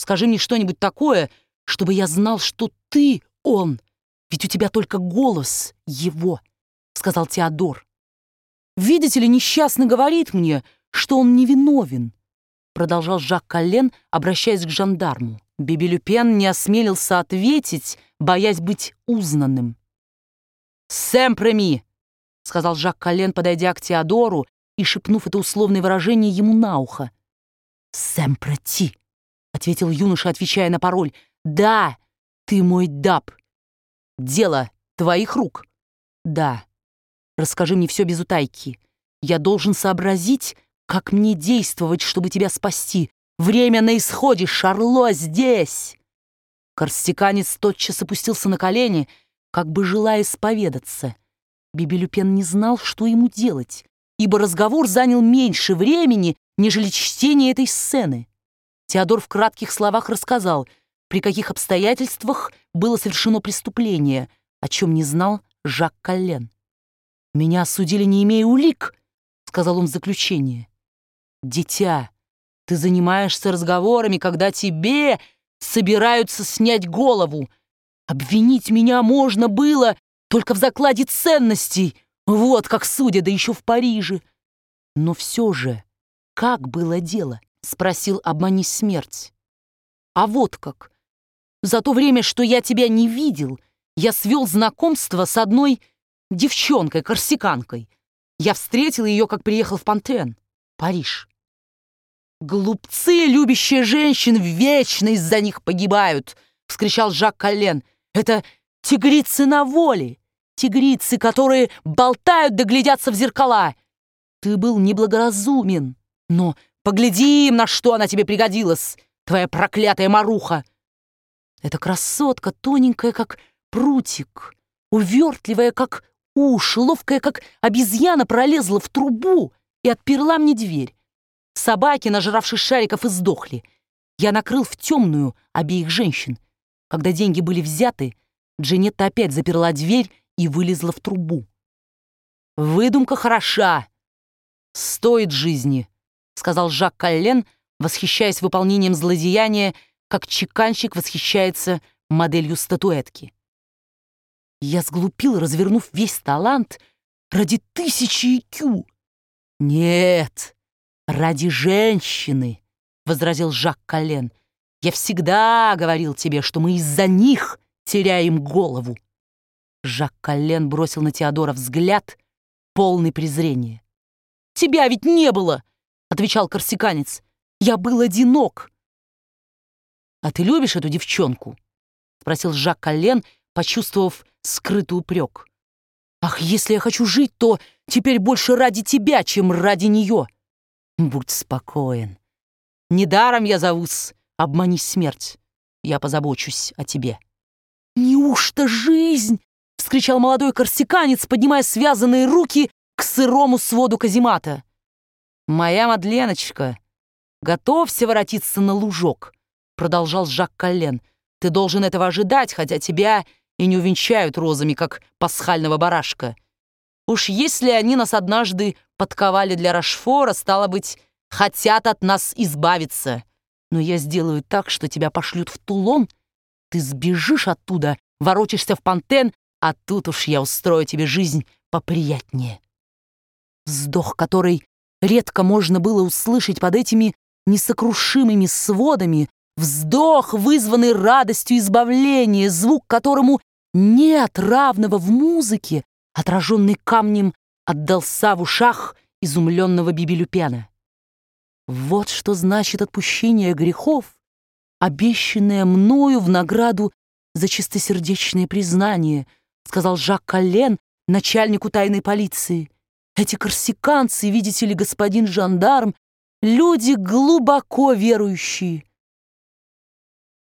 Скажи мне что-нибудь такое, чтобы я знал, что ты он. Ведь у тебя только голос его», — сказал Теодор. «Видите ли, несчастный говорит мне, что он невиновен», — продолжал Жак Коллен, обращаясь к жандарму. Биби Люпен не осмелился ответить, боясь быть узнанным. «Sempre mi», — сказал Жак Коллен, подойдя к Теодору и шепнув это условное выражение ему на ухо. «Sempre ti», — ответил юноша, отвечая на пароль. «Да, ты мой даб. Дело твоих рук». «Да. Расскажи мне все без утайки. Я должен сообразить, как мне действовать, чтобы тебя спасти. Время на исходе, Шарло здесь!» Корсиканец тотчас опустился на колени, как бы желая исповедаться. Биби Люпен не знал, что ему делать, ибо разговор занял меньше времени, нежели чтение этой сцены. Теодор в кратких словах рассказал, при каких обстоятельствах было совершено преступление, о чем не знал Жак Коллен. «Меня осудили, не имея улик», — сказал он в заключение. «Дитя, ты занимаешься разговорами, когда тебе собираются снять голову. Обвинить меня можно было только в закладе ценностей. Вот как судят, да еще в Париже». «Но все же, как было дело?» — спросил «Обмани смерть». «А вот как. За то время, что я тебя не видел, я свел знакомство с одной девчонкой, корсиканкой. Я встретил ее, как приехал в Пантен, Париж. «Глупцы, любящие женщин, вечно из-за них погибают!» — вскричал Жак Коллен. «Это тигрицы на воле, тигрицы, которые болтают да глядятся в зеркала. Ты был неблагоразумен, но погляди им, на что она тебе пригодилась, твоя проклятая маруха. Эта красотка, тоненькая, как прутик, увертливая, как уж, ловкая, как обезьяна, пролезла в трубу и отперла мне дверь. Собаки, нажравшись шариков, и сдохли. Я накрыл в темную обеих женщин. Когда деньги были взяты, Джанетта опять заперла дверь и вылезла в трубу. Выдумка хороша, стоит жизни», — сказал Жак Коллен, восхищаясь выполнением злодеяния, как чеканщик восхищается моделью статуэтки. «Я сглупил, развернув весь талант ради 1000 IQ. «Нет, ради женщины», — возразил Жак Коллен. «Я всегда говорил тебе, что мы из-за них теряем голову». Жак Коллен бросил на Теодора взгляд, полный презрения. «Тебя ведь не было», — отвечал корсиканец. «Я был одинок». «А ты любишь эту девчонку?» — спросил Жак Коллен, почувствовав скрытый упрек. «Ах, если я хочу жить, то теперь больше ради тебя, чем ради нее». «Будь спокоен. Недаром я зовусь «Обмани смерть». Я позабочусь о тебе». «Неужто жизнь?» — вскричал молодой корсиканец, поднимая связанные руки к сырому своду каземата. «Моя Мадленочка, готовься воротиться на лужок», — продолжал Жак Коллен. «Ты должен этого ожидать, хотя тебя и не увенчают розами, как пасхального барашка. Уж если они нас однажды подковали для Рошфора, стало быть, хотят от нас избавиться. Но я сделаю так, что тебя пошлют в Тулон, ты сбежишь оттуда, воротишься в Пантен, а тут уж я устрою тебе жизнь поприятнее». Вздох, который редко можно было услышать под этими несокрушимыми сводами, вздох, вызванный радостью избавления, звук которому нет равного в музыке, отраженный камнем, отдался в ушах изумленного Биби Люпена. «Вот что значит отпущение грехов, обещанное мною в награду за чистосердечное признание», сказал Жак Коллен начальнику тайной полиции. «Эти корсиканцы, видите ли, господин жандарм, люди глубоко верующие.